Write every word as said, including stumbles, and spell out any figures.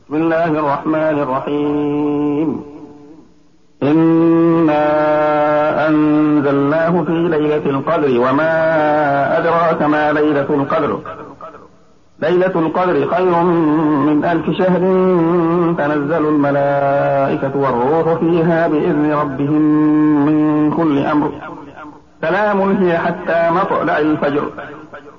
بسم الله الرحمن الرحيم. إنا أنزلناه في ليلة القدر وما أدراك ما ليلة القدر ليلة القدر خير من ألف شهر تنزل الملائكة والروح فيها بإذن ربهم من كل أمر سلام هي حتى مطلع الفجر